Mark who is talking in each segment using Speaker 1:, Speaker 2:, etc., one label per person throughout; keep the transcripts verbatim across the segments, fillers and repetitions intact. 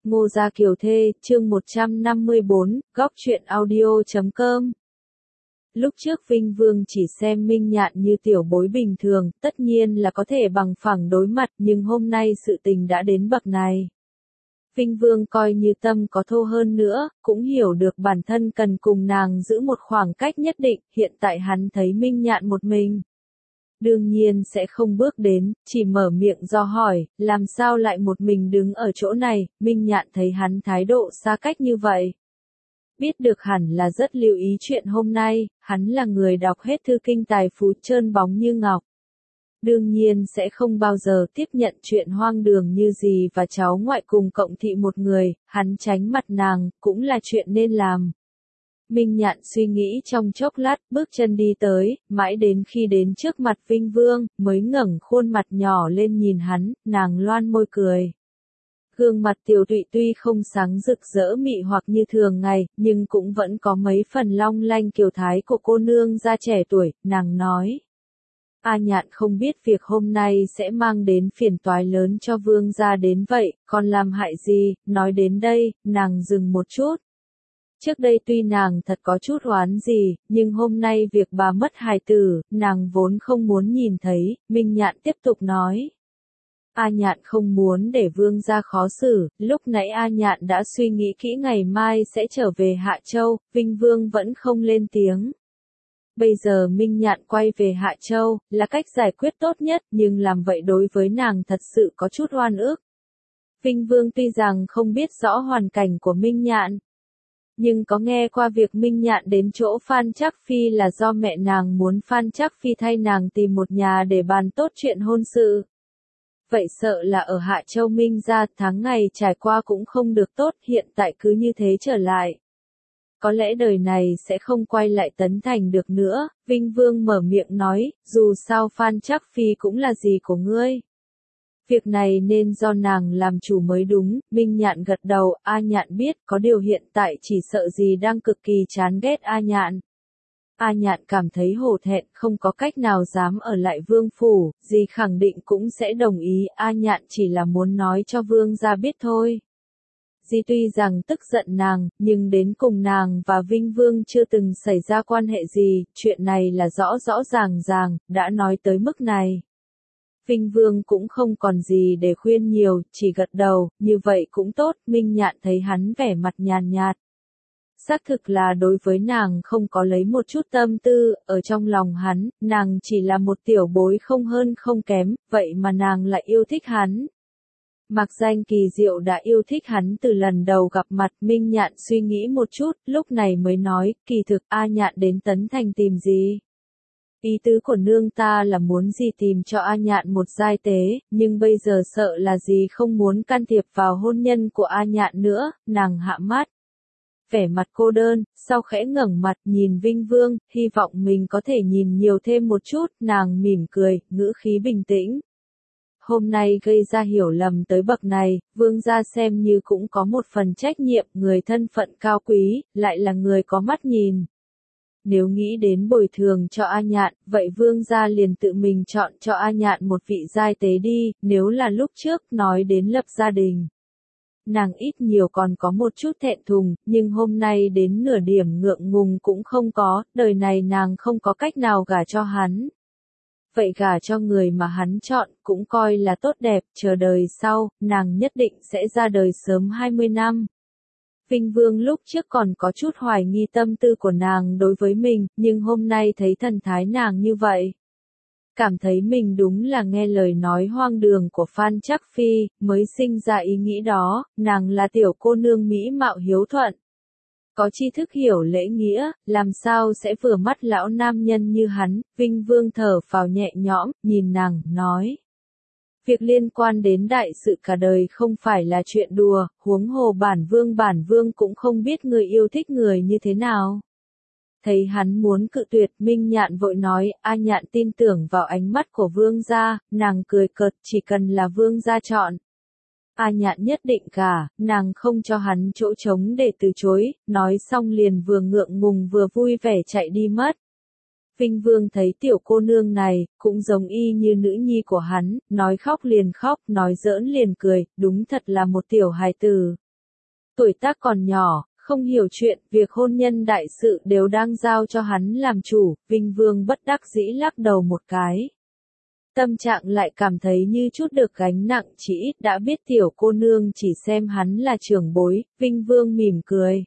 Speaker 1: Ngô Gia Kiều Thê, chương một trăm năm mươi bốn, góc truyện audio chấm com. Lúc trước Vinh Vương chỉ xem Minh Nhạn như tiểu bối bình thường, tất nhiên là có thể bằng phẳng đối mặt, nhưng hôm nay sự tình đã đến bậc này. Vinh Vương coi như tâm có thô hơn nữa, cũng hiểu được bản thân cần cùng nàng giữ một khoảng cách nhất định, hiện tại hắn thấy Minh Nhạn một mình. Đương nhiên sẽ không bước đến, chỉ mở miệng do hỏi, làm sao lại một mình đứng ở chỗ này, Minh Nhạn thấy hắn thái độ xa cách như vậy. Biết được hẳn là rất lưu ý chuyện hôm nay, hắn là người đọc hết thư kinh tài phú trơn bóng như ngọc. Đương nhiên sẽ không bao giờ tiếp nhận chuyện hoang đường như gì và cháu ngoại cùng cộng thị một người, hắn tránh mặt nàng, cũng là chuyện nên làm. Minh Nhạn suy nghĩ trong chốc lát, bước chân đi tới, mãi đến khi đến trước mặt Vinh Vương, mới ngẩng khuôn mặt nhỏ lên nhìn hắn, nàng loan môi cười. Gương mặt tiểu tụy tuy không sáng rực rỡ mị hoặc như thường ngày, nhưng cũng vẫn có mấy phần long lanh kiều thái của cô nương gia trẻ tuổi, nàng nói. A Nhạn không biết việc hôm nay sẽ mang đến phiền toái lớn cho Vương gia đến vậy, còn làm hại gì, nói đến đây, nàng dừng một chút. Trước đây tuy nàng thật có chút oán gì, nhưng hôm nay việc bà mất hài tử, nàng vốn không muốn nhìn thấy, Minh Nhạn tiếp tục nói. A Nhạn không muốn để Vương gia khó xử, lúc nãy A Nhạn đã suy nghĩ kỹ ngày mai sẽ trở về Hạ Châu, Vinh Vương vẫn không lên tiếng. Bây giờ Minh Nhạn quay về Hạ Châu, là cách giải quyết tốt nhất, nhưng làm vậy đối với nàng thật sự có chút oan ức. Vinh Vương tuy rằng không biết rõ hoàn cảnh của Minh Nhạn, nhưng có nghe qua việc Minh Nhạn đến chỗ Phan Trác Phi là do mẹ nàng muốn Phan Trác Phi thay nàng tìm một nhà để bàn tốt chuyện hôn sự. Vậy sợ là ở Hạ Châu Minh gia tháng ngày trải qua cũng không được tốt, hiện tại cứ như thế trở lại. Có lẽ đời này sẽ không quay lại Tấn Thành được nữa, Vinh Vương mở miệng nói, dù sao Phan Trác Phi cũng là gì của ngươi. Việc này nên do nàng làm chủ mới đúng, Minh Nhạn gật đầu, A Nhạn biết, có điều hiện tại chỉ sợ gì đang cực kỳ chán ghét A Nhạn. A Nhạn cảm thấy hổ thẹn, không có cách nào dám ở lại Vương phủ, dì khẳng định cũng sẽ đồng ý, A Nhạn chỉ là muốn nói cho Vương gia biết thôi. Dì tuy rằng tức giận nàng, nhưng đến cùng nàng và Vinh Vương chưa từng xảy ra quan hệ gì, chuyện này là rõ rõ ràng ràng, đã nói tới mức này. Vinh Vương cũng không còn gì để khuyên nhiều, chỉ gật đầu, như vậy cũng tốt, Minh Nhạn thấy hắn vẻ mặt nhàn nhạt. Xác thực là đối với nàng không có lấy một chút tâm tư, ở trong lòng hắn, nàng chỉ là một tiểu bối không hơn không kém, vậy mà nàng lại yêu thích hắn. Mặc danh kỳ diệu đã yêu thích hắn từ lần đầu gặp mặt, Minh Nhạn suy nghĩ một chút, lúc này mới nói, kỳ thực A Nhạn đến Tấn Thành tìm gì? Ý tứ của nương ta là muốn gì tìm cho A Nhạn một giai tế, nhưng bây giờ sợ là gì không muốn can thiệp vào hôn nhân của A Nhạn nữa, nàng hạ mắt. Vẻ mặt cô đơn, sau khẽ ngẩng mặt nhìn Vinh Vương, hy vọng mình có thể nhìn nhiều thêm một chút, nàng mỉm cười, ngữ khí bình tĩnh. Hôm nay gây ra hiểu lầm tới bậc này, Vương gia xem như cũng có một phần trách nhiệm, người thân phận cao quý, lại là người có mắt nhìn. Nếu nghĩ đến bồi thường cho A Nhạn, vậy Vương gia liền tự mình chọn cho A Nhạn một vị giai tế đi, nếu là lúc trước nói đến lập gia đình. Nàng ít nhiều còn có một chút thẹn thùng, nhưng hôm nay đến nửa điểm ngượng ngùng cũng không có, đời này nàng không có cách nào gả cho hắn. Vậy gả cho người mà hắn chọn, cũng coi là tốt đẹp, chờ đời sau, nàng nhất định sẽ ra đời sớm hai mươi năm. Vinh Vương lúc trước còn có chút hoài nghi tâm tư của nàng đối với mình, nhưng hôm nay thấy thần thái nàng như vậy. Cảm thấy mình đúng là nghe lời nói hoang đường của Phan Trác Phi, mới sinh ra ý nghĩ đó, nàng là tiểu cô nương mỹ mạo hiếu thuận. Có tri thức hiểu lễ nghĩa, làm sao sẽ vừa mắt lão nam nhân như hắn, Vinh Vương thở phào nhẹ nhõm, nhìn nàng, nói. Việc liên quan đến đại sự cả đời không phải là chuyện đùa, huống hồ bản vương bản vương cũng không biết người yêu thích người như thế nào. Thấy hắn muốn cự tuyệt, Minh Nhạn vội nói, A Nhạn tin tưởng vào ánh mắt của Vương gia, nàng cười cợt, chỉ cần là Vương gia chọn. A Nhạn nhất định cả, nàng không cho hắn chỗ trống để từ chối, nói xong liền vừa ngượng ngùng vừa vui vẻ chạy đi mất. Vinh Vương thấy tiểu cô nương này, cũng giống y như nữ nhi của hắn, nói khóc liền khóc, nói giỡn liền cười, đúng thật là một tiểu hài tử. Tuổi tác còn nhỏ, không hiểu chuyện, việc hôn nhân đại sự đều đang giao cho hắn làm chủ, Vinh Vương bất đắc dĩ lắc đầu một cái. Tâm trạng lại cảm thấy như chút được gánh nặng, chỉ ít đã biết tiểu cô nương chỉ xem hắn là trưởng bối, Vinh Vương mỉm cười.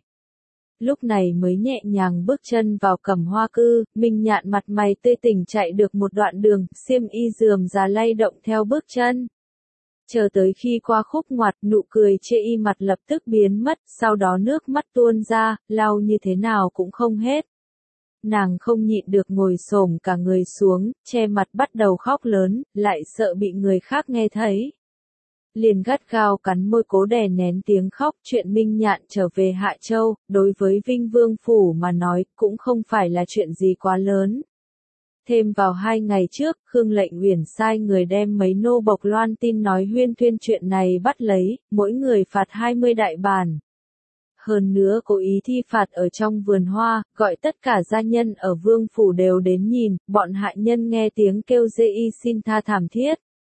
Speaker 1: Lúc này mới nhẹ nhàng bước chân vào Cẩm Hoa Cư, Minh Nhạn mặt mày tươi tỉnh chạy được một đoạn đường, xiêm y rườm rà lay động theo bước chân. Chờ tới khi qua khúc ngoặt, nụ cười chê y mặt lập tức biến mất, sau đó nước mắt tuôn ra, lau như thế nào cũng không hết. Nàng không nhịn được ngồi xổm cả người xuống, che mặt bắt đầu khóc lớn, lại sợ bị người khác nghe thấy. Liền gắt gao cắn môi cố đè nén tiếng khóc, chuyện Minh Nhạn trở về Hạ Châu, đối với Vinh Vương Phủ mà nói, cũng không phải là chuyện gì quá lớn. Thêm vào hai ngày trước, Khương Lệnh Uyển sai người đem mấy nô bộc loan tin nói huyên thuyên chuyện này bắt lấy, mỗi người phạt hai mươi đại bản. Hơn nữa cố ý thi phạt ở trong vườn hoa, gọi tất cả gia nhân ở Vương Phủ đều đến nhìn, bọn hạ nhân nghe tiếng kêu dê y xin tha thảm thiết.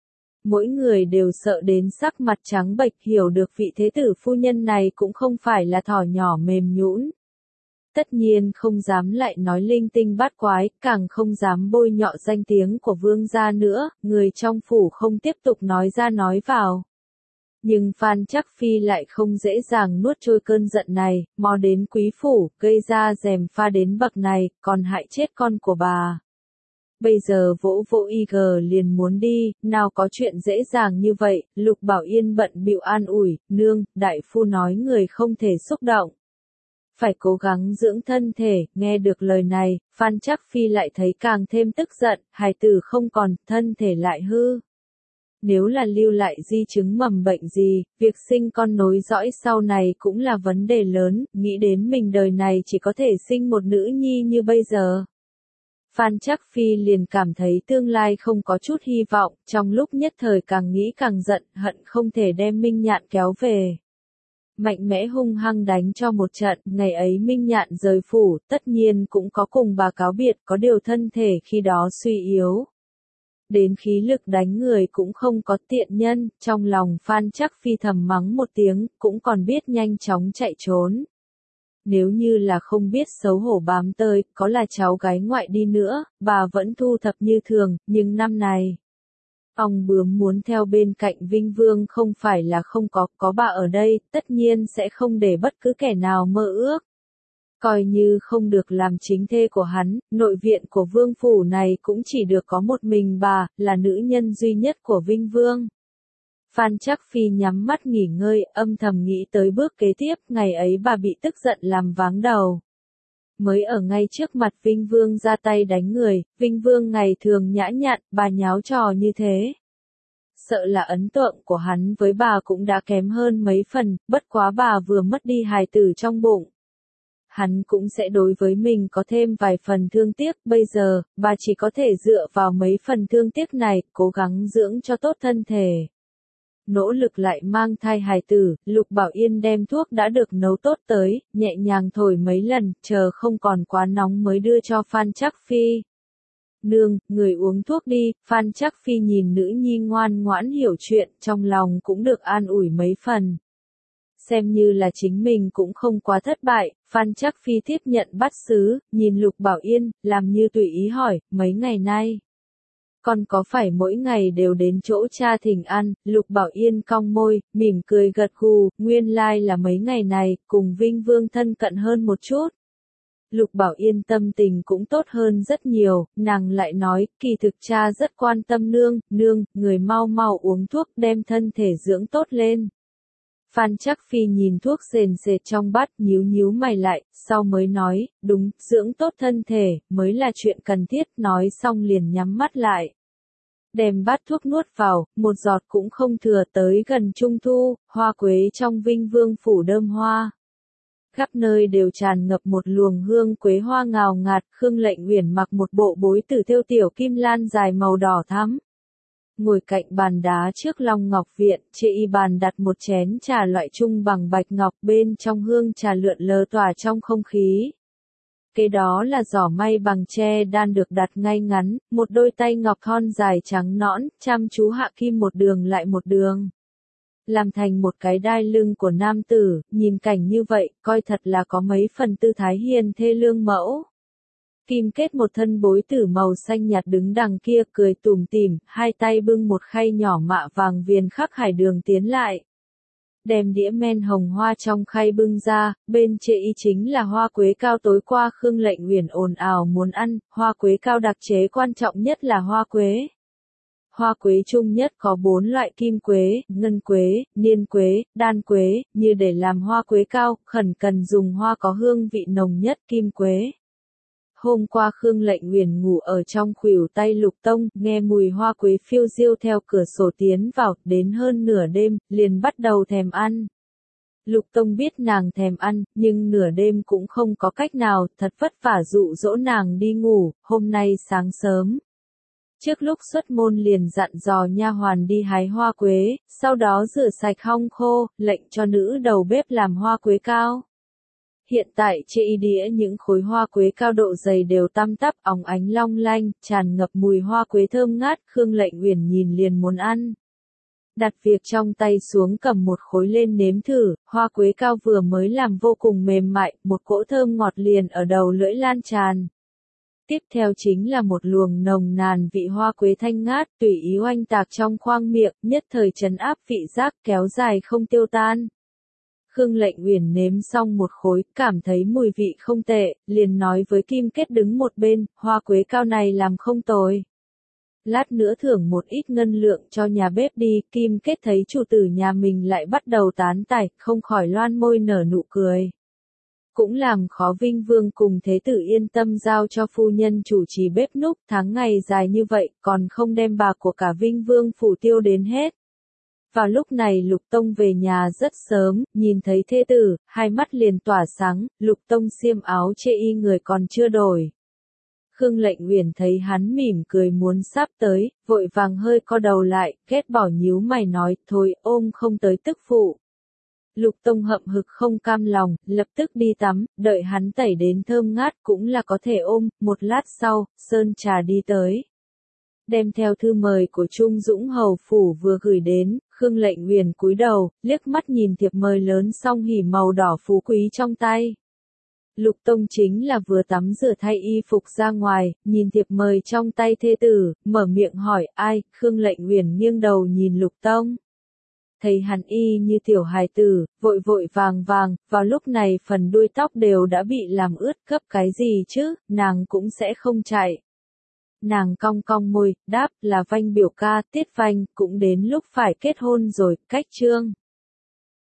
Speaker 1: Mỗi người đều sợ đến sắc mặt trắng bệch, hiểu được vị thế tử phu nhân này cũng không phải là thỏ nhỏ mềm nhũn. Tất nhiên không dám lại nói linh tinh bát quái, càng không dám bôi nhọ danh tiếng của vương gia nữa, người trong phủ không tiếp tục nói ra nói vào. Nhưng Phan Trắc Phi lại không dễ dàng nuốt trôi cơn giận này, mò đến quý phủ, gây ra gièm pha đến bậc này, còn hại chết con của bà. Bây giờ vỗ vỗ y gờ liền muốn đi, nào có chuyện dễ dàng như vậy, Lục Bảo Yên bận bịu an ủi, nương, đại phu nói người không thể xúc động. Phải cố gắng dưỡng thân thể, nghe được lời này, Phan Trắc Phi lại thấy càng thêm tức giận, hài tử không còn, thân thể lại hư. Nếu là lưu lại di chứng mầm bệnh gì, việc sinh con nối dõi sau này cũng là vấn đề lớn, nghĩ đến mình đời này chỉ có thể sinh một nữ nhi như bây giờ. Phan Trắc Phi liền cảm thấy tương lai không có chút hy vọng, trong lúc nhất thời càng nghĩ càng giận, hận không thể đem Minh Nhạn kéo về. Mạnh mẽ hung hăng đánh cho một trận, ngày ấy Minh Nhạn rời phủ, tất nhiên cũng có cùng bà cáo biệt, có điều thân thể khi đó suy yếu. Đến khí lực đánh người cũng không có tiện nhân, trong lòng Phan Trắc Phi thầm mắng một tiếng, cũng còn biết nhanh chóng chạy trốn. Nếu như là không biết xấu hổ bám tơi, có là cháu gái ngoại đi nữa, bà vẫn thu thập như thường, nhưng năm này, ong bướm muốn theo bên cạnh Vinh Vương không phải là không có, có bà ở đây, tất nhiên sẽ không để bất cứ kẻ nào mơ ước. Coi như không được làm chính thê của hắn, nội viện của Vương Phủ này cũng chỉ được có một mình bà, là nữ nhân duy nhất của Vinh Vương. Phan Trắc Phi nhắm mắt nghỉ ngơi, âm thầm nghĩ tới bước kế tiếp, ngày ấy bà bị tức giận làm váng đầu. Mới ở ngay trước mặt Vinh Vương ra tay đánh người, Vinh Vương ngày thường nhã nhặn, bà nháo trò như thế. Sợ là ấn tượng của hắn với bà cũng đã kém hơn mấy phần, bất quá bà vừa mất đi hài tử trong bụng. Hắn cũng sẽ đối với mình có thêm vài phần thương tiếc, bây giờ, bà chỉ có thể dựa vào mấy phần thương tiếc này, cố gắng dưỡng cho tốt thân thể. Nỗ lực lại mang thai hài tử, Lục Bảo Yên đem thuốc đã được nấu tốt tới, nhẹ nhàng thổi mấy lần, chờ không còn quá nóng mới đưa cho Phan Trắc Phi. Nương, người uống thuốc đi, Phan Trắc Phi nhìn nữ nhi ngoan ngoãn hiểu chuyện, trong lòng cũng được an ủi mấy phần. Xem như là chính mình cũng không quá thất bại, Phan Trắc Phi tiếp nhận bát sứ, nhìn Lục Bảo Yên, làm như tùy ý hỏi, mấy ngày nay. Con có phải mỗi ngày đều đến chỗ cha thỉnh ăn, Lục Bảo Yên cong môi, mỉm cười gật gù, nguyên lai là mấy ngày này, cùng Vinh Vương thân cận hơn một chút. Lục Bảo Yên tâm tình cũng tốt hơn rất nhiều, nàng lại nói, kỳ thực cha rất quan tâm nương, nương, người mau mau uống thuốc đem thân thể dưỡng tốt lên. Phan Trắc Phi nhìn thuốc sền sệt trong bát nhíu nhíu mày lại, sau mới nói, đúng, dưỡng tốt thân thể, mới là chuyện cần thiết, nói xong liền nhắm mắt lại. Đem bát thuốc nuốt vào, một giọt cũng không thừa tới gần trung thu, hoa quế trong Vinh Vương Phủ đơm hoa. Khắp nơi đều tràn ngập một luồng hương quế hoa ngào ngạt, Khương Lệnh Uyển mặc một bộ bối tử thêu tiểu kim lan dài màu đỏ thắm. Ngồi cạnh bàn đá trước Long Ngọc Viện, trên y bàn đặt một chén trà loại trung bằng bạch ngọc, bên trong hương trà lượn lờ tỏa trong không khí. Kế đó là giỏ may bằng tre đan được đặt ngay ngắn, một đôi tay ngọc thon dài trắng nõn, chăm chú hạ kim một đường lại một đường. làm thành một cái đai lưng của nam tử, nhìn cảnh như vậy, coi thật là có mấy phần tư thái hiền thê lương mẫu. Kim Kết một thân bối tử màu xanh nhạt đứng đằng kia cười tủm tỉm, hai tay bưng một khay nhỏ mạ vàng viền khắc hải đường tiến lại. Đem đĩa men hồng hoa trong khay bưng ra, bên chệ y chính là hoa quế cao tối qua Khương Lệnh Uyển ồn ào muốn ăn, hoa quế cao đặc chế quan trọng nhất là hoa quế. Hoa quế chung nhất có bốn loại kim quế, ngân quế, niên quế, đan quế, như để làm hoa quế cao, khẩn cần dùng hoa có hương vị nồng nhất kim quế. Hôm qua Khương Lệnh Uyển ngủ ở trong khuỷu tay Lục Tông, nghe mùi hoa quế phiêu diêu theo cửa sổ tiến vào, đến hơn nửa đêm, liền bắt đầu thèm ăn. Lục Tông biết nàng thèm ăn, nhưng nửa đêm cũng không có cách nào, thật vất vả dụ dỗ nàng đi ngủ, hôm nay sáng sớm. Trước lúc xuất môn liền dặn dò nha hoàn đi hái hoa quế, sau đó rửa sạch hong khô, lệnh cho nữ đầu bếp làm hoa quế cao. Hiện tại chê y đĩa những khối hoa quế cao độ dày đều tăm tắp óng ánh long lanh, tràn ngập mùi hoa quế thơm ngát, Khương Lệnh Uyển nhìn liền muốn ăn. Đặt việc trong tay xuống cầm một khối lên nếm thử, hoa quế cao vừa mới làm vô cùng mềm mại, một cỗ thơm ngọt liền ở đầu lưỡi lan tràn. Tiếp theo chính là một luồng nồng nàn vị hoa quế thanh ngát, tùy ý oanh tạc trong khoang miệng, nhất thời trấn áp vị giác kéo dài không tiêu tan. Khương Lệnh Uyển nếm xong một khối, cảm thấy mùi vị không tệ, liền nói với Kim Kết đứng một bên, hoa quế cao này làm không tồi. Lát nữa thưởng một ít ngân lượng cho nhà bếp đi, Kim Kết thấy chủ tử nhà mình lại bắt đầu tán tải, không khỏi loan môi nở nụ cười. Cũng làm khó Vinh Vương cùng Thế tử yên tâm giao cho phu nhân chủ trì bếp núc, tháng ngày dài như vậy, còn không đem bạc của cả Vinh Vương phủ tiêu đến hết. Vào lúc này Lục Tông về nhà rất sớm, nhìn thấy thê tử, hai mắt liền tỏa sáng, Lục Tông xiêm áo chê y người còn chưa đổi. Khương Lệnh Uyển thấy hắn mỉm cười muốn sắp tới, vội vàng hơi co đầu lại, ghét bỏ nhíu mày nói, thôi ôm không tới tức phụ. Lục Tông hậm hực không cam lòng, lập tức đi tắm, đợi hắn tẩy đến thơm ngát cũng là có thể ôm, một lát sau, Sơn Trà đi tới. Đem theo thư mời của Trung Dũng Hầu Phủ vừa gửi đến, Khương Lệnh Uyển cúi đầu, liếc mắt nhìn thiệp mời lớn xong hỉ màu đỏ phú quý trong tay. Lục Tông chính là vừa tắm rửa thay y phục ra ngoài, nhìn thiệp mời trong tay thê tử, mở miệng hỏi ai, Khương Lệnh Uyển nghiêng đầu nhìn Lục Tông. Thấy hắn y như tiểu hài tử, vội vội vàng vàng, vào lúc này phần đuôi tóc đều đã bị làm ướt, gấp cái gì chứ, nàng cũng sẽ không chạy. Nàng cong cong môi, đáp là Vanh biểu ca, Tiết Vanh, cũng đến lúc phải kết hôn rồi, cách trương.